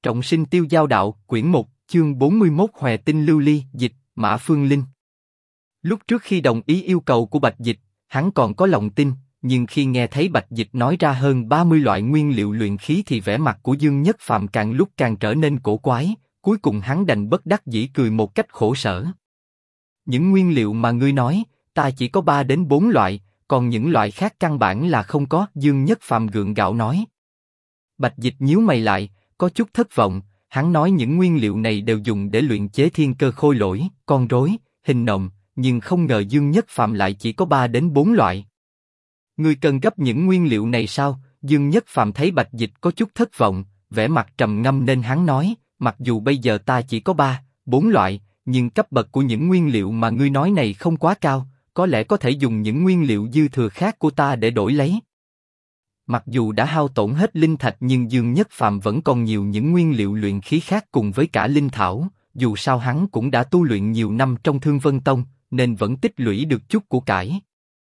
Trọng sinh tiêu giao đạo, quyển 1, chương 41 Hòe tinh lưu ly, dịch, Mã Phương Linh. Lúc trước khi đồng ý yêu cầu của Bạch Dịch, hắn còn có lòng tin, nhưng khi nghe thấy Bạch Dịch nói ra hơn 30 loại nguyên liệu luyện khí thì vẻ mặt của Dương Nhất Phàm càng lúc càng trở nên cổ quái, cuối cùng hắn đành bất đắc dĩ cười một cách khổ sở. Những nguyên liệu mà ngươi nói, ta chỉ có 3 đến 4 loại, còn những loại khác căn bản là không có, Dương Nhất Phàm gượng gạo nói. Bạch Dịch nhíu mày lại, có chút thất vọng, hắn nói những nguyên liệu này đều dùng để luyện chế thiên cơ khôi lỗi, con rối, hình nộm, nhưng không ngờ Dương Nhất Phàm lại chỉ có 3 đến 4 loại. Ngươi cần gấp những nguyên liệu này sao? Dương Nhất Phàm thấy Bạch Dịch có chút thất vọng, vẻ mặt trầm ngâm nên hắn nói, mặc dù bây giờ ta chỉ có 3, 4 loại, nhưng cấp bậc của những nguyên liệu mà ngươi nói này không quá cao, có lẽ có thể dùng những nguyên liệu dư thừa khác của ta để đổi lấy. Mặc dù đã hao tổn hết linh thạch nhưng Dương Nhất Phàm vẫn còn nhiều những nguyên liệu luyện khí khác cùng với cả linh thảo, dù sao hắn cũng đã tu luyện nhiều năm trong Thương Vân Tông, nên vẫn tích lũy được chút của cải.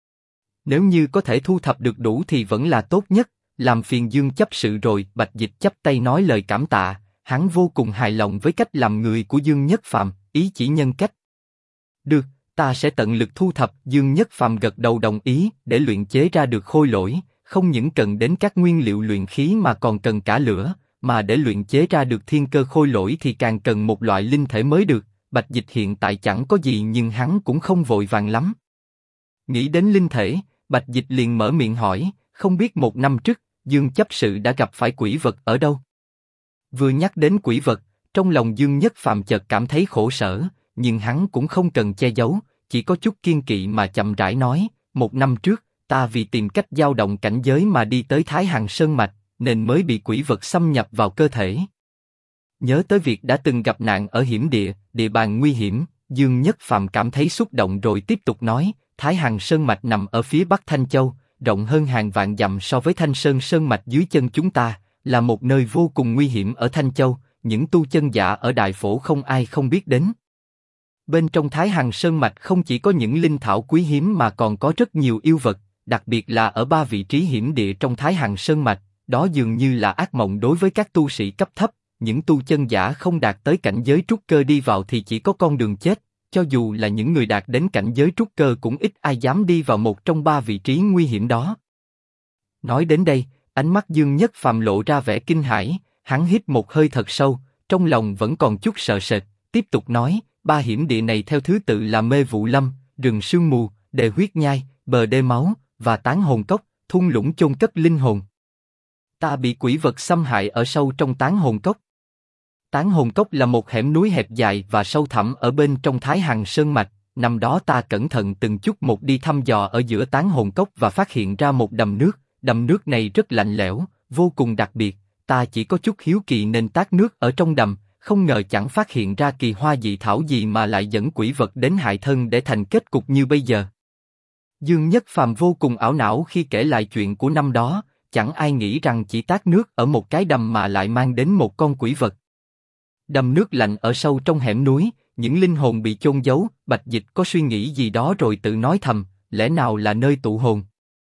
Nếu như có thể thu thập được đủ thì vẫn là tốt nhất, làm phiền Dương chấp sự rồi. Bạch Dịch chắp tay nói lời cảm tạ, hắn vô cùng hài lòng với cách làm người của Dương Nhất Phàm, ý chỉ nhân cách. Được, ta sẽ tận lực thu thập. Dương Nhất Phàm gật đầu đồng ý, để luyện chế ra được khôi lỗi, không những cần đến các nguyên liệu luyện khí mà còn cần cả lửa, mà để luyện chế ra được thiên cơ khôi lỗi thì càng cần một loại linh thể mới được. Bạch Dịch hiện tại chẳng có gì nhưng hắn cũng không vội vàng lắm. Nghĩ đến linh thể, Bạch Dịch liền mở miệng hỏi, không biết 1 năm trước, Dương chấp sự đã gặp phải quỷ vật ở đâu? Vừa nhắc đến quỷ vật, trong lòng Dương Nhất Phàm chợt cảm thấy khổ sở, nhưng hắn cũng không cần che giấu, chỉ có chút kiên kỵ mà chậm rãi nói, 1 năm trước, ta vì tìm cách dao động cảnh giới mà đi tới Thái Hằng Sơn Mạch, nên mới bị quỷ vật xâm nhập vào cơ thể. Nhớ tới việc đã từng gặp nạn ở hiểm địa, địa bàn nguy hiểm, Dương Nhất Phàm cảm thấy xúc động rồi tiếp tục nói, Thái Hằng Sơn Mạch nằm ở phía bắc Thanh Châu, rộng hơn hàng vạn dặm so với Thanh Sơn Sơn Mạch dưới chân chúng ta, là một nơi vô cùng nguy hiểm ở Thanh Châu, những tu chân giả ở Đại Phổ không ai không biết đến. Bên trong Thái Hằng Sơn Mạch không chỉ có những linh thảo quý hiếm mà còn có rất nhiều yêu vật, đặc biệt là ở 3 vị trí hiểm địa trong Thái Hằng Sơn Mạch, đó dường như là ác mộng đối với các tu sĩ cấp thấp, những tu chân giả không đạt tới cảnh giới trúc cơ đi vào thì chỉ có con đường chết, cho dù là những người đạt đến cảnh giới trúc cơ cũng ít ai dám đi vào một trong 3 vị trí nguy hiểm đó. Nói đến đây, ánh mắt Dương Nhất Phàm lộ ra vẻ kinh hãi, hắn hít một hơi thật sâu, trong lòng vẫn còn chút sợ sệt, tiếp tục nói, 3 hiểm địa này theo thứ tự là Mê Vụ Lâm, Rừng Sương Mù, Đề Huyết Nhai, Bờ Đê Máu và Tán Hồn Cốc, thung lũng chôn cất linh hồn. Ta bị quỷ vật xâm hại ở sâu trong Tán Hồn Cốc. Tán Hồn Cốc là một hẻm núi hẹp dài và sâu thẳm ở bên trong Thái Hằng Sơn Mạch. Năm đó ta cẩn thận từng chút một đi thăm dò ở giữa Tán Hồn Cốc và phát hiện ra một đầm nước. Đầm nước này rất lạnh lẽo, vô cùng đặc biệt. Ta chỉ có chút hiếu kỳ nên tát nước ở trong đầm, không ngờ chẳng phát hiện ra kỳ hoa dị thảo gì mà lại dẫn quỷ vật đến hại thân để thành kết cục như bây giờ. Dương Nhất Phàm vô cùng ảo não khi kể lại chuyện của năm đó, chẳng ai nghĩ rằng chỉ tát nước ở một cái đầm mà lại mang đến một con quỷ vật. Đầm nước lạnh ở sâu trong hẻm núi, những linh hồn bị chôn giấu. Bạch Dịch có suy nghĩ gì đó rồi tự nói thầm, lẽ nào là nơi tụ hồn?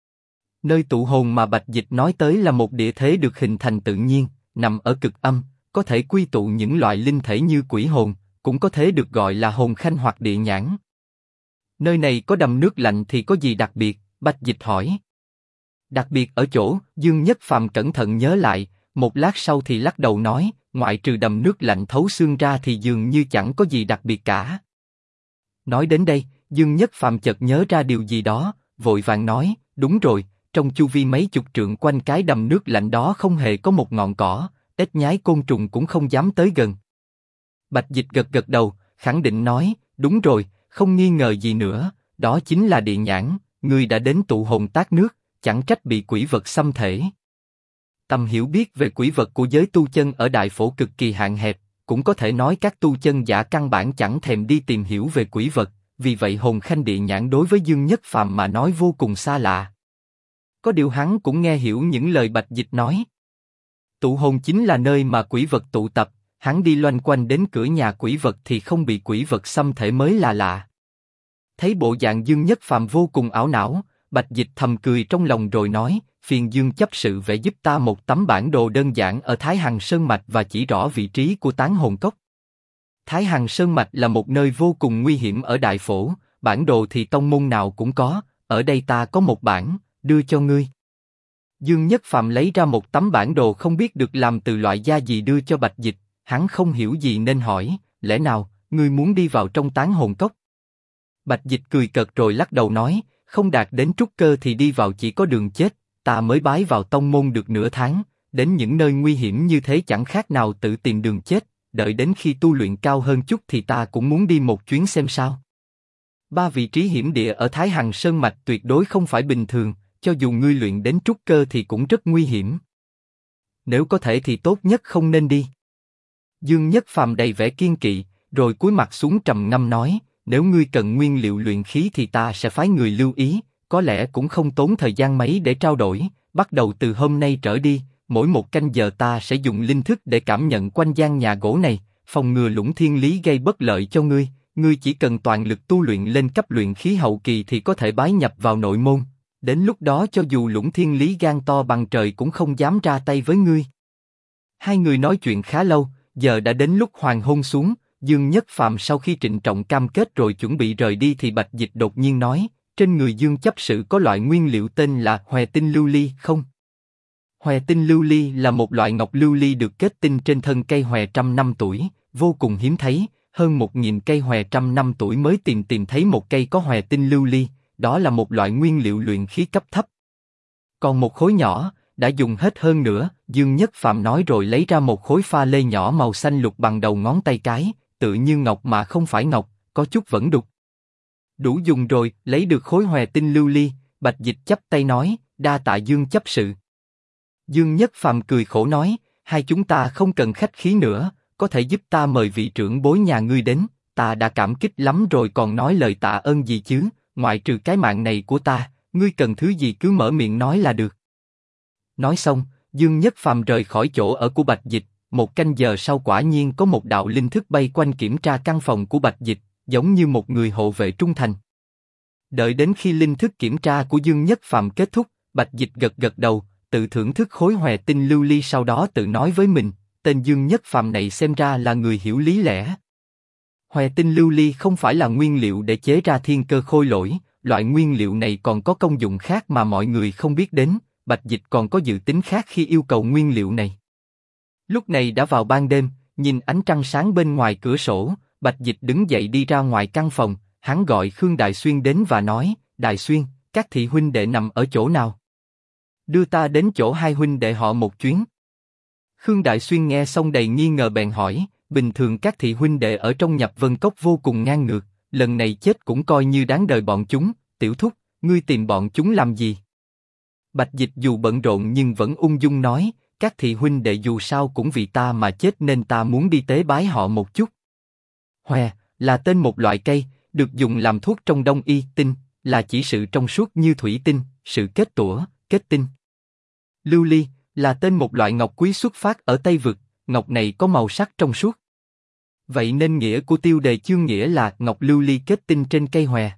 Nơi tụ hồn mà Bạch Dịch nói tới là một địa thế được hình thành tự nhiên, nằm ở cực âm, có thể quy tụ những loại linh thể như quỷ hồn, cũng có thể được gọi là hồn khanh hoặc địa nhãn. Nơi này có đầm nước lạnh thì có gì đặc biệt? Bạch Dịch hỏi. Đặc biệt ở chỗ, Dương Nhất Phàm cẩn thận nhớ lại, một lát sau thì lắc đầu nói, ngoại trừ đầm nước lạnh thấu xương ra thì dường như chẳng có gì đặc biệt cả. Nói đến đây, Dương Nhất Phàm chợt nhớ ra điều gì đó, vội vàng nói, đúng rồi, trong chu vi mấy chục trượng quanh cái đầm nước lạnh đó không hề có một ngọn cỏ, ếch nhái côn trùng cũng không dám tới gần. Bạch Dịch gật gật đầu, khẳng định nói, đúng rồi, không nghi ngờ gì nữa, đó chính là địa nhãn, ngươi đã đến tụ hồn tát nước, chẳng trách bị quỷ vật xâm thể. Tầm hiểu biết về quỷ vật của giới tu chân ở Đại Phổ cực kỳ hạn hẹp, cũng có thể nói các tu chân giả căn bản chẳng thèm đi tìm hiểu về quỷ vật, vì vậy hồn khanh địa nhãn đối với Dương Nhất Phàm mà nói vô cùng xa lạ. Có điều hắn cũng nghe hiểu những lời Bạch Dịch nói. Tụ hồn chính là nơi mà quỷ vật tụ tập, hắn đi loanh quanh đến cửa nhà quỷ vật thì không bị quỷ vật xâm thể mới là lạ. Thấy bộ dạng Dương Nhất Phàm vô cùng ảo não, Bạch Dịch thầm cười trong lòng rồi nói, phiền Dương chấp sự vẽ giúp ta một tấm bản đồ đơn giản ở Thái Hằng Sơn Mạch và chỉ rõ vị trí của Tán Hồn Cốc. Thái Hằng Sơn Mạch là một nơi vô cùng nguy hiểm ở Đại Phổ, bản đồ thì tông môn nào cũng có, ở đây ta có một bản, đưa cho ngươi. Dương Nhất Phàm lấy ra một tấm bản đồ không biết được làm từ loại da gì đưa cho Bạch Dịch, hắn không hiểu gì nên hỏi, lẽ nào, ngươi muốn đi vào trong Tán Hồn Cốc? Bạch Dịch cười cợt rồi lắc đầu nói, không đạt đến trúc cơ thì đi vào chỉ có đường chết, ta mới bái vào tông môn được nửa tháng, đến những nơi nguy hiểm như thế chẳng khác nào tự tìm đường chết, đợi đến khi tu luyện cao hơn chút thì ta cũng muốn đi một chuyến xem sao. Ba vị trí hiểm địa ở Thái Hằng Sơn Mạch tuyệt đối không phải bình thường, cho dù ngươi luyện đến trúc cơ thì cũng rất nguy hiểm. Nếu có thể thì tốt nhất không nên đi. Dương Nhất Phàm đầy vẻ kiên kỵ, rồi cúi mặt xuống trầm ngâm nói, nếu ngươi cần nguyên liệu luyện khí thì ta sẽ phái người lưu ý, có lẽ cũng không tốn thời gian mấy để trao đổi, bắt đầu từ hôm nay trở đi, mỗi một canh giờ ta sẽ dùng linh thức để cảm nhận quanh gian nhà gỗ này, phòng ngừa Lũng Thiên Lý gây bất lợi cho ngươi, ngươi chỉ cần toàn lực tu luyện lên cấp luyện khí hậu kỳ thì có thể bái nhập vào nội môn, đến lúc đó cho dù Lũng Thiên Lý gan to bằng trời cũng không dám ra tay với ngươi. Hai người nói chuyện khá lâu, giờ đã đến lúc hoàng hôn xuống, Dương Nhất Phàm sau khi trịnh trọng cam kết rồi chuẩn bị rời đi thì Bạch Dịch đột nhiên nói, trên người Dương chấp sự có loại nguyên liệu tên là Hòe Tinh Lưu Ly không? Hòe Tinh Lưu Ly là một loại ngọc lưu ly được kết tinh trên thân cây hòe trăm năm tuổi, vô cùng hiếm thấy, hơn 1000 cây hòe trăm năm tuổi mới tìm thấy một cây có Hòe Tinh Lưu Ly, đó là một loại nguyên liệu luyện khí cấp thấp. Còn một khối nhỏ, đã dùng hết hơn nữa, Dương Nhất Phàm nói rồi lấy ra một khối pha lê nhỏ màu xanh lục bằng đầu ngón tay cái, tự như ngọc mà không phải ngọc, có chút vẫn đục. Đủ dùng rồi, lấy được khối Hòe Tinh Lưu Ly, Bạch Dịch chắp tay nói, đa tạ Dương chấp sự. Dương Nhất Phàm cười khổ nói, hai chúng ta không cần khách khí nữa, có thể giúp ta mời vị trưởng bối nhà ngươi đến, ta đã cảm kích lắm rồi còn nói lời tạ ơn gì chứ, ngoại trừ cái mạng này của ta, ngươi cần thứ gì cứ mở miệng nói là được. Nói xong, Dương Nhất Phàm rời khỏi chỗ ở của Bạch Dịch, một canh giờ sau quả nhiên có một đạo linh thức bay quanh kiểm tra căn phòng của Bạch Dịch, giống như một người hộ vệ trung thành. Đợi đến khi linh thức kiểm tra của Dương Nhất Phàm kết thúc, Bạch Dịch gật đầu, tự thưởng thức khối Hòe Tinh Lưu Ly sau đó tự nói với mình, tên Dương Nhất Phàm này xem ra là người hiểu lý lẽ. Hòe Tinh Lưu Ly không phải là nguyên liệu để chế ra thiên cơ khôi lỗi, loại nguyên liệu này còn có công dụng khác mà mọi người không biết đến, Bạch Dịch còn có dự tính khác khi yêu cầu nguyên liệu này. Lúc này đã vào ban đêm, nhìn ánh trăng sáng bên ngoài cửa sổ, Bạch Dịch đứng dậy đi ra ngoài căn phòng, hắn gọi Khương Đại Xuyên đến và nói, Đại Xuyên, các thị huynh đệ nằm ở chỗ nào? Đưa ta đến chỗ hai huynh đệ họ một chuyến. Khương Đại Xuyên nghe xong đầy nghi ngờ bèn hỏi, bình thường các thị huynh đệ ở trong Nhập Vân Cốc vô cùng ngang ngược, lần này chết cũng coi như đáng đời bọn chúng, tiểu thúc, ngươi tìm bọn chúng làm gì? Bạch Dịch dù bận rộn nhưng vẫn ung dung nói, các thị huynh đệ dù sao cũng vì ta mà chết nên ta muốn đi tế bái họ một chút. Hòe là tên một loại cây, được dùng làm thuốc trong Đông y, tinh là chỉ sự trong suốt như thủy tinh, sự kết tủa, kết tinh. Lưu ly là tên một loại ngọc quý xuất phát ở Tây Vực, ngọc này có màu sắc trong suốt. Vậy nên nghĩa của tiêu đề chương nghĩa là ngọc lưu ly kết tinh trên cây hòe.